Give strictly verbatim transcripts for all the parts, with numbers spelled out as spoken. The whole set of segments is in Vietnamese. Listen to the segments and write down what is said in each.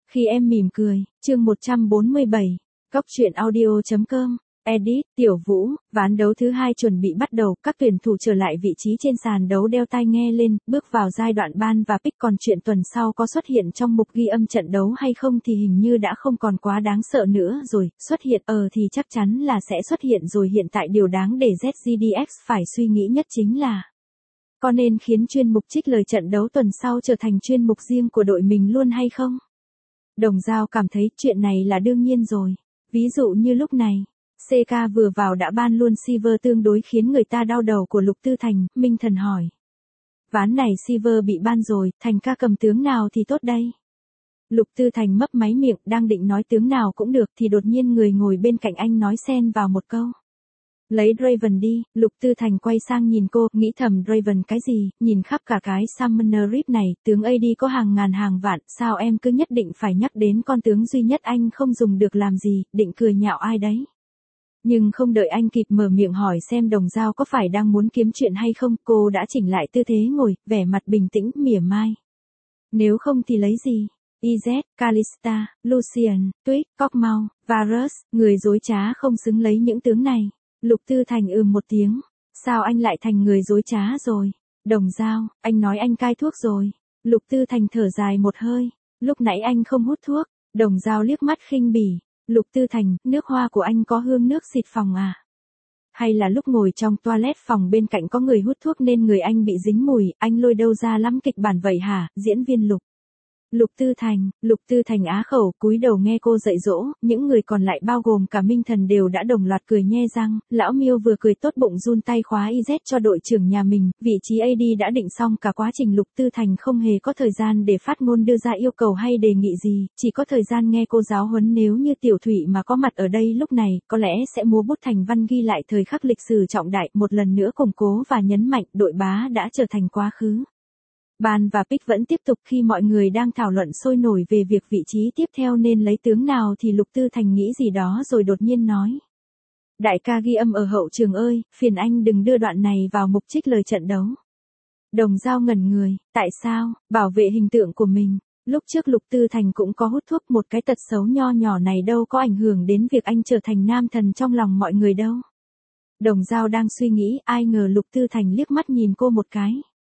Khi em mỉm cười, chương một trăm bốn mươi bảy, Cóc truyện audio chấm com, edit, Tiểu Vũ, ván đấu thứ hai chuẩn bị bắt đầu, các tuyển thủ trở lại vị trí trên sàn đấu đeo tai nghe lên, bước vào giai đoạn ban và pick, còn chuyện tuần sau có xuất hiện trong mục ghi âm trận đấu hay không thì hình như đã không còn quá đáng sợ nữa rồi, xuất hiện ờ thì chắc chắn là sẽ xuất hiện rồi. Hiện tại điều đáng để Z G D X phải suy nghĩ nhất chính là có nên khiến chuyên mục trích lời trận đấu tuần sau trở thành chuyên mục riêng của đội mình luôn hay không? Đồng Dao cảm thấy chuyện này là đương nhiên rồi. Ví dụ như lúc này, xê ca vừa vào đã ban luôn Silver tương đối khiến người ta đau đầu của Lục Tư Thành. Minh Thần hỏi. Ván này Silver bị ban rồi, Thành ca cầm tướng nào thì tốt đây? Lục Tư Thành mấp máy miệng, đang định nói tướng nào cũng được thì đột nhiên người ngồi bên cạnh anh nói xen vào một câu. Lấy Draven đi. Lục Tư Thành quay sang nhìn cô, nghĩ thầm Draven cái gì, nhìn khắp cả cái Summoner Rift này, tướng a đê có hàng ngàn hàng vạn, sao em cứ nhất định phải nhắc đến con tướng duy nhất anh không dùng được làm gì, định cười nhạo ai đấy. Nhưng không đợi anh kịp mở miệng hỏi xem Đồng Dao có phải đang muốn kiếm chuyện hay không, cô đã chỉnh lại tư thế ngồi, vẻ mặt bình tĩnh, mỉa mai. Nếu không thì lấy gì? Izet, Kalista, Lucian, Twitch, Cogmau, Varus, người dối trá không xứng lấy những tướng này. Lục Tư Thành ừm một tiếng. Sao anh lại thành người dối trá rồi? Đồng Dao, anh nói anh cai thuốc rồi. Lục Tư Thành thở dài một hơi. Lúc nãy anh không hút thuốc. Đồng Dao liếc mắt khinh bỉ. Lục Tư Thành, nước hoa của anh có hương nước xịt phòng à? Hay là lúc ngồi trong toilet phòng bên cạnh có người hút thuốc nên người anh bị dính mùi, anh lôi đâu ra lắm kịch bản vậy hả? Diễn viên Lục. Lục Tư Thành, Lục Tư Thành á khẩu, cúi đầu nghe cô dạy dỗ, những người còn lại bao gồm cả Minh Thần đều đã đồng loạt cười nhe răng. Lão Miêu vừa cười tốt bụng run tay khóa i dét cho đội trưởng nhà mình, vị trí a đê đã định xong cả quá trình. Lục Tư Thành không hề có thời gian để phát ngôn đưa ra yêu cầu hay đề nghị gì, chỉ có thời gian nghe cô giáo huấn. Nếu như Tiểu Thụy mà có mặt ở đây lúc này, có lẽ sẽ múa bút thành văn ghi lại thời khắc lịch sử trọng đại, một lần nữa củng cố và nhấn mạnh đội bá đã trở thành quá khứ. Ban và pick vẫn tiếp tục. Khi mọi người đang thảo luận sôi nổi về việc vị trí tiếp theo nên lấy tướng nào thì Lục Tư Thành nghĩ gì đó rồi đột nhiên nói. Đại ca ghi âm ở hậu trường ơi, phiền anh đừng đưa đoạn này vào mục trích lời trận đấu. Đồng Dao ngẩn người, tại sao? Bảo vệ hình tượng của mình. Lúc trước Lục Tư Thành cũng có hút thuốc, một cái tật xấu nho nhỏ này đâu có ảnh hưởng đến việc anh trở thành nam thần trong lòng mọi người đâu. Đồng Dao đang suy nghĩ, ai ngờ Lục Tư Thành liếc mắt nhìn cô một cái.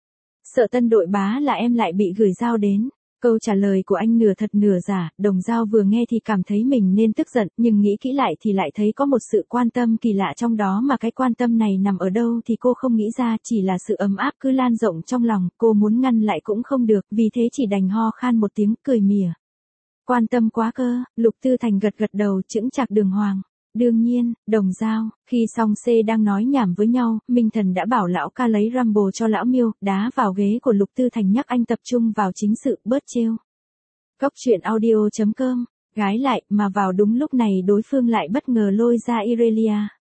Sợ tân đội bá là em lại bị gửi dao đến. Câu trả lời của anh nửa thật nửa giả. Đồng Dao vừa nghe thì cảm thấy mình nên tức giận, nhưng nghĩ kỹ lại thì lại thấy có một sự quan tâm kỳ lạ trong đó, mà cái quan tâm này nằm ở đâu thì cô không nghĩ ra, chỉ là sự ấm áp cứ lan rộng trong lòng, cô muốn ngăn lại cũng không được, vì thế chỉ đành ho khan một tiếng, cười mỉa. Quan tâm quá cơ. Lục Tư Thành gật gật đầu, chững chạc đường hoàng. Đương nhiên. Đồng Dao, khi song C đang nói nhảm với nhau, Minh Thần đã bảo lão ca lấy Rumble cho lão Miêu, đá vào ghế của Lục Tư Thành nhắc anh tập trung vào chính sự, bớt trêu. Cóc truyện audio chấm com, gái lại, mà vào đúng lúc này đối phương lại bất ngờ lôi ra Irelia.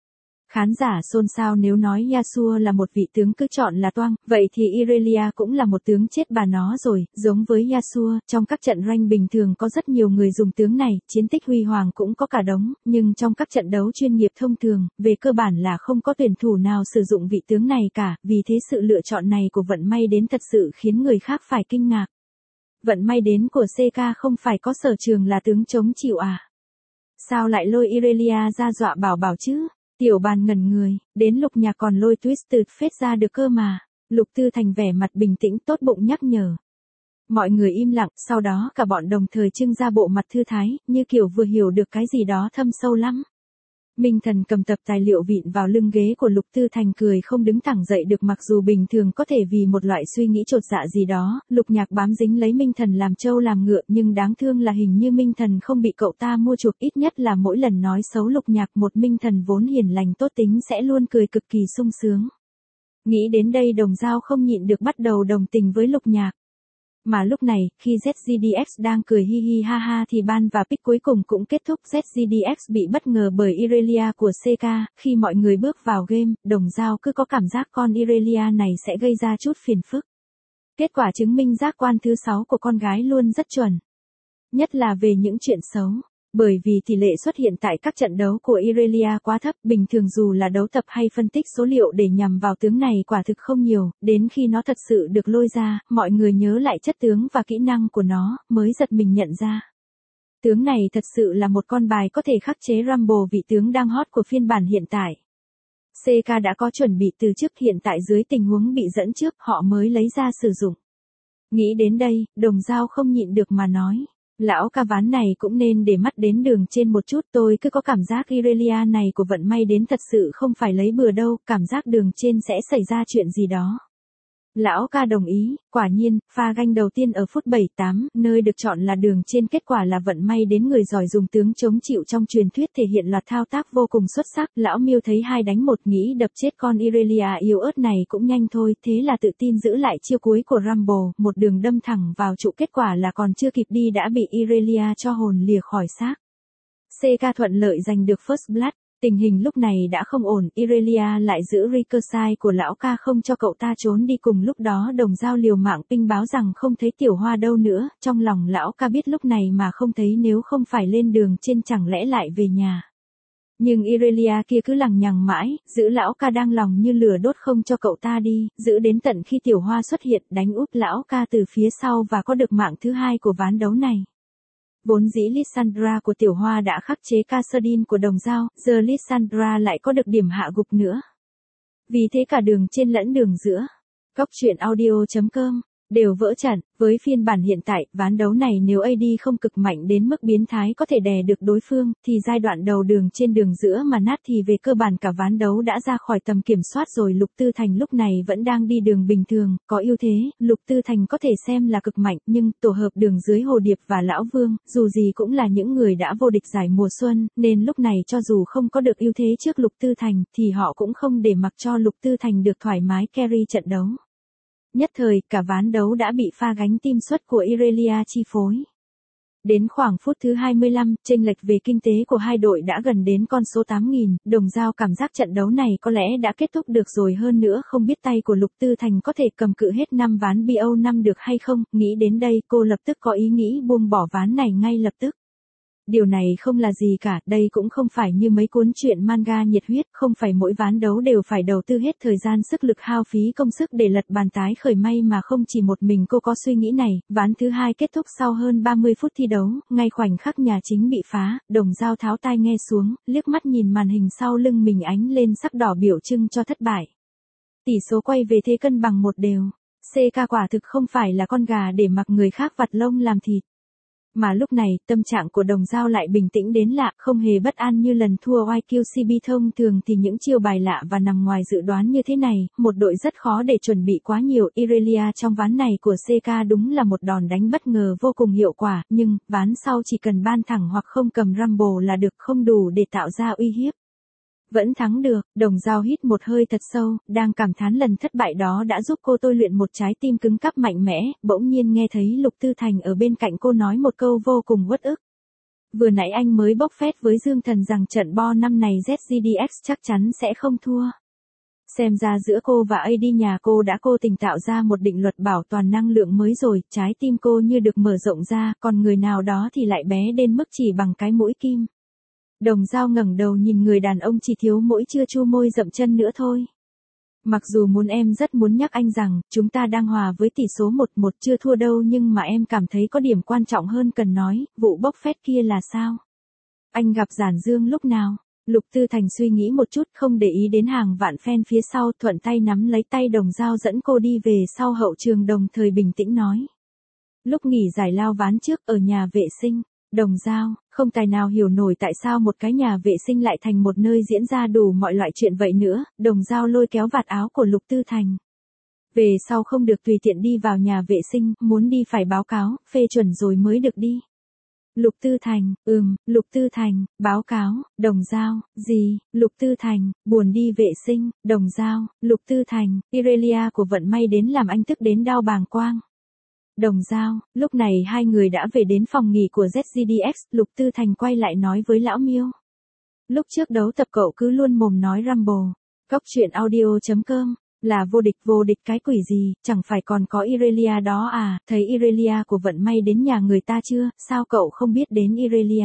Khán giả xôn xao, nếu nói Yasuo là một vị tướng cứ chọn là toang, vậy thì Irelia cũng là một tướng chết bà nó rồi. Giống với Yasuo, trong các trận rank bình thường có rất nhiều người dùng tướng này, chiến tích huy hoàng cũng có cả đống, nhưng trong các trận đấu chuyên nghiệp thông thường, về cơ bản là không có tuyển thủ nào sử dụng vị tướng này cả, vì thế sự lựa chọn này của vận may đến thật sự khiến người khác phải kinh ngạc. Vận may đến của xê ca không phải có sở trường là tướng chống chịu à? Sao lại lôi Irelia ra dọa bảo bảo chứ? Tiểu Bàn ngẩn người, đến Lục Nhạc còn lôi Twisted Fate ra được cơ mà. Lục Tư Thành vẻ mặt bình tĩnh tốt bụng nhắc nhở. Mọi người im lặng, sau đó cả bọn đồng thời trưng ra bộ mặt thư thái, như kiểu vừa hiểu được cái gì đó thâm sâu lắm. Minh Thần cầm tập tài liệu vịn vào lưng ghế của Lục Tư Thành cười không đứng thẳng dậy được, mặc dù bình thường có thể vì một loại suy nghĩ chột dạ gì đó, Lục Nhạc bám dính lấy Minh Thần làm trâu làm ngựa, nhưng đáng thương là hình như Minh Thần không bị cậu ta mua chuộc, ít nhất là mỗi lần nói xấu Lục Nhạc một Minh Thần vốn hiền lành tốt tính sẽ luôn cười cực kỳ sung sướng. Nghĩ đến đây Đồng Dao không nhịn được bắt đầu đồng tình với Lục Nhạc. Mà lúc này, khi Z G D X đang cười hi hi ha ha thì ban và pick cuối cùng cũng kết thúc. Z G D X bị bất ngờ bởi Irelia của xê ca, khi mọi người bước vào game, Đồng Dao cứ có cảm giác con Irelia này sẽ gây ra chút phiền phức. Kết quả chứng minh giác quan thứ sáu của con gái luôn rất chuẩn. Nhất là về những chuyện xấu. Bởi vì tỷ lệ xuất hiện tại các trận đấu của Irelia quá thấp, bình thường dù là đấu tập hay phân tích số liệu để nhằm vào tướng này quả thực không nhiều, đến khi nó thật sự được lôi ra, mọi người nhớ lại chất tướng và kỹ năng của nó, mới giật mình nhận ra. Tướng này thật sự là một con bài có thể khắc chế Rumble, vị tướng đang hot của phiên bản hiện tại. xê ca đã có chuẩn bị từ trước, hiện tại dưới tình huống bị dẫn trước họ mới lấy ra sử dụng. Nghĩ đến đây, Đồng Dao không nhịn được mà nói. Lão ca ván này cũng nên để mắt đến đường trên một chút, tôi cứ có cảm giác Irelia này của vận may đến thật sự không phải lấy bừa đâu, cảm giác đường trên sẽ xảy ra chuyện gì đó. Lão ca đồng ý, quả nhiên, pha ganh đầu tiên ở phút bảy tám, nơi được chọn là đường trên, kết quả là vận may đến người giỏi dùng tướng chống chịu trong truyền thuyết thể hiện loạt thao tác vô cùng xuất sắc. Lão Miêu thấy hai đánh một nghĩ đập chết con Irelia yếu ớt này cũng nhanh thôi, thế là tự tin giữ lại chiêu cuối của Rumble, một đường đâm thẳng vào trụ, kết quả là còn chưa kịp đi đã bị Irelia cho hồn lìa khỏi xác. xê ca thuận lợi giành được First Blood. Tình hình lúc này đã không ổn, Irelia lại giữ Ricochet của lão ca không cho cậu ta trốn đi, cùng lúc đó Đồng Dao liều mạng ping báo rằng không thấy Tiểu Hoa đâu nữa, trong lòng lão ca biết lúc này mà không thấy nếu không phải lên đường trên chẳng lẽ lại về nhà. Nhưng Irelia kia cứ lằng nhằng mãi, giữ lão ca đang lòng như lửa đốt không cho cậu ta đi, giữ đến tận khi Tiểu Hoa xuất hiện đánh úp lão ca từ phía sau và có được mạng thứ hai của ván đấu này. Vốn dĩ Lissandra của Tiểu Hoa đã khắc chế Kassadin của Đồng Dao, giờ Lissandra lại có được điểm hạ gục nữa. Vì thế cả đường trên lẫn đường giữa, Cóc truyện audio chấm com đều vỡ trận. Với phiên bản hiện tại, ván đấu này nếu a đê không cực mạnh đến mức biến thái có thể đè được đối phương, thì giai đoạn đầu đường trên đường giữa mà nát thì về cơ bản cả ván đấu đã ra khỏi tầm kiểm soát rồi. Lục Tư Thành lúc này vẫn đang đi đường bình thường, có ưu thế, Lục Tư Thành có thể xem là cực mạnh, nhưng tổ hợp đường dưới Hồ Điệp và Lão Vương, dù gì cũng là những người đã vô địch giải mùa xuân, nên lúc này cho dù không có được ưu thế trước Lục Tư Thành, thì họ cũng không để mặc cho Lục Tư Thành được thoải mái carry trận đấu. Nhất thời, cả ván đấu đã bị pha gánh tim suất của Irelia chi phối. Đến khoảng phút thứ hai mươi lăm, chênh lệch về kinh tế của hai đội đã gần đến con số tám nghìn, Đồng Dao cảm giác trận đấu này có lẽ đã kết thúc được rồi, hơn nữa không biết tay của Lục Tư Thành có thể cầm cự hết năm ván bê o năm được hay không, nghĩ đến đây cô lập tức có ý nghĩ buông bỏ ván này ngay lập tức. Điều này không là gì cả, đây cũng không phải như mấy cuốn truyện manga nhiệt huyết, không phải mỗi ván đấu đều phải đầu tư hết thời gian sức lực hao phí công sức để lật bàn tái khởi, may mà không chỉ một mình cô có suy nghĩ này. Ván thứ hai kết thúc sau hơn ba mươi phút thi đấu, ngay khoảnh khắc nhà chính bị phá, Đồng Dao tháo tai nghe xuống, liếc mắt nhìn màn hình sau lưng mình ánh lên sắc đỏ biểu trưng cho thất bại. Tỷ số quay về thế cân bằng một đều. xê ca quả thực không phải là con gà để mặc người khác vặt lông làm thịt. Mà lúc này, tâm trạng của Đồng Dao lại bình tĩnh đến lạ, không hề bất an như lần thua i kiu xê bê. Thông thường thì những chiêu bài lạ và nằm ngoài dự đoán như thế này, một đội rất khó để chuẩn bị quá nhiều. Irelia trong ván này của xê ca đúng là một đòn đánh bất ngờ vô cùng hiệu quả, nhưng, ván sau chỉ cần ban thẳng hoặc không cầm Rumble là được, không đủ để tạo ra uy hiếp. Vẫn thắng được, Đồng Dao hít một hơi thật sâu, đang cảm thán lần thất bại đó đã giúp cô tôi luyện một trái tim cứng cáp mạnh mẽ, bỗng nhiên nghe thấy Lục Tư Thành ở bên cạnh cô nói một câu vô cùng uất ức. Vừa nãy anh mới bốc phét với Dương Thần rằng trận bo năm này zét giê đê ích chắc chắn sẽ không thua. Xem ra giữa cô và a đê nhà cô đã cố tình tạo ra một định luật bảo toàn năng lượng mới rồi, trái tim cô như được mở rộng ra, còn người nào đó thì lại bé đến mức chỉ bằng cái mũi kim. Đồng Dao ngẩng đầu nhìn người đàn ông chỉ thiếu mỗi chưa chu môi dậm chân nữa thôi. Mặc dù muốn em rất muốn nhắc anh rằng, chúng ta đang hòa với tỷ số một một chưa thua đâu, nhưng mà em cảm thấy có điểm quan trọng hơn cần nói, vụ bốc phét kia là sao? Anh gặp Giản Dương lúc nào? Lục Tư Thành suy nghĩ một chút không để ý đến hàng vạn fan phía sau, thuận tay nắm lấy tay Đồng Dao dẫn cô đi về sau hậu trường, đồng thời bình tĩnh nói. Lúc nghỉ giải lao ván trước ở nhà vệ sinh. Đồng Dao, không tài nào hiểu nổi tại sao một cái nhà vệ sinh lại thành một nơi diễn ra đủ mọi loại chuyện vậy nữa. Đồng Dao lôi kéo vạt áo của Lục Tư Thành. Về sau không được tùy tiện đi vào nhà vệ sinh, muốn đi phải báo cáo, phê chuẩn rồi mới được đi. Lục Tư Thành, ừm, Lục Tư Thành, báo cáo. Đồng Dao, gì? Lục Tư Thành, buồn đi vệ sinh. Đồng Dao, Lục Tư Thành, Irelia của vận may đến làm anh tức đến đau bàng quang. Đồng Dao, lúc này hai người đã về đến phòng nghỉ của zét giê đê ích, Lục Tư Thành quay lại nói với Lão Miêu. Lúc trước đấu tập cậu cứ luôn mồm nói Rumble, Cóc truyện audio chấm com, là vô địch vô địch cái quỷ gì, chẳng phải còn có Irelia đó à, thấy Irelia của vận may đến nhà người ta chưa, sao cậu không biết đến Irelia?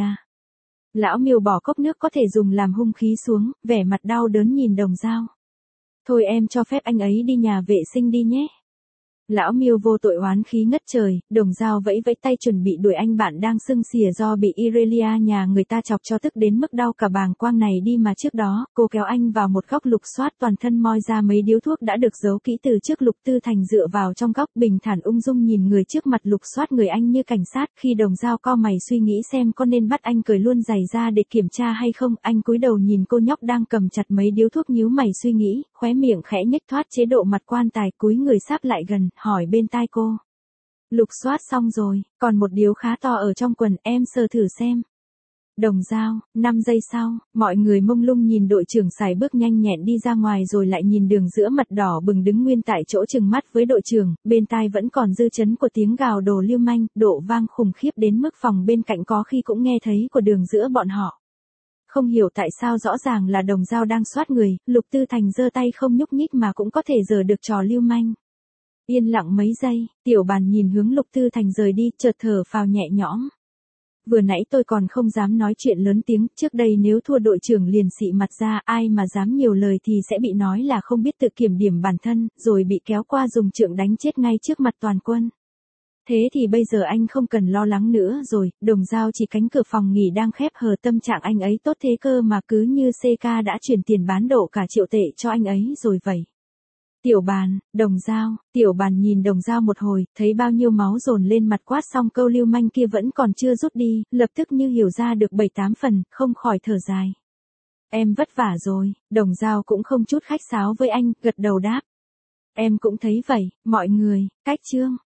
Lão Miêu bỏ cốc nước có thể dùng làm hung khí xuống, vẻ mặt đau đớn nhìn Đồng Dao. Thôi em cho phép anh ấy đi nhà vệ sinh đi nhé. Lão Miêu vô tội oán khí ngất trời, Đồng Dao vẫy vẫy tay chuẩn bị đuổi anh bạn đang sưng xỉa do bị Irelia nhà người ta chọc cho tức đến mức đau cả bàng quang này đi mà trước đó, cô kéo anh vào một góc lục soát toàn thân moi ra mấy điếu thuốc đã được giấu kỹ từ trước. Lục Tư Thành dựa vào trong góc bình thản ung dung nhìn người trước mặt lục soát người anh như cảnh sát. Khi Đồng Dao co mày suy nghĩ xem có nên bắt anh cởi luôn giày ra để kiểm tra hay không, anh cúi đầu nhìn cô nhóc đang cầm chặt mấy điếu thuốc nhíu mày suy nghĩ, khóe miệng khẽ nhếch thoát chế độ mặt quan tài, cúi người sáp lại gần, hỏi bên tai cô. Lục soát xong rồi, còn một điếu khá to ở trong quần, em sờ thử xem. Đồng Dao, năm giây sau, mọi người mông lung nhìn đội trưởng sải bước nhanh nhẹn đi ra ngoài rồi lại nhìn đường giữa mặt đỏ bừng đứng nguyên tại chỗ chừng mắt với đội trưởng, bên tai vẫn còn dư chấn của tiếng gào đồ lưu manh, độ vang khủng khiếp đến mức phòng bên cạnh có khi cũng nghe thấy của đường giữa bọn họ. Không hiểu tại sao rõ ràng là Đồng Dao đang soát người, Lục Tư Thành giơ tay không nhúc nhích mà cũng có thể giở được trò lưu manh. Yên lặng mấy giây, Tiểu Bàn nhìn hướng Lục Tư Thành rời đi, chợt thở phào nhẹ nhõm. Vừa nãy tôi còn không dám nói chuyện lớn tiếng, trước đây nếu thua đội trưởng liền xị mặt ra, ai mà dám nhiều lời thì sẽ bị nói là không biết tự kiểm điểm bản thân, rồi bị kéo qua dùng trượng đánh chết ngay trước mặt toàn quân. Thế thì bây giờ anh không cần lo lắng nữa rồi, Đồng Dao chỉ cánh cửa phòng nghỉ đang khép hờ, tâm trạng anh ấy tốt thế cơ mà, cứ như xê ca đã chuyển tiền bán độ cả triệu tệ cho anh ấy rồi vậy. Tiểu Bàn, Đồng Dao, Tiểu Bàn nhìn Đồng Dao một hồi, thấy bao nhiêu máu dồn lên mặt, quát xong câu lưu manh kia vẫn còn chưa rút đi, lập tức như hiểu ra được bảy tám phần, không khỏi thở dài. Em vất vả rồi, Đồng Dao cũng không chút khách sáo với anh, gật đầu đáp. Em cũng thấy vậy, mọi người, cách chương.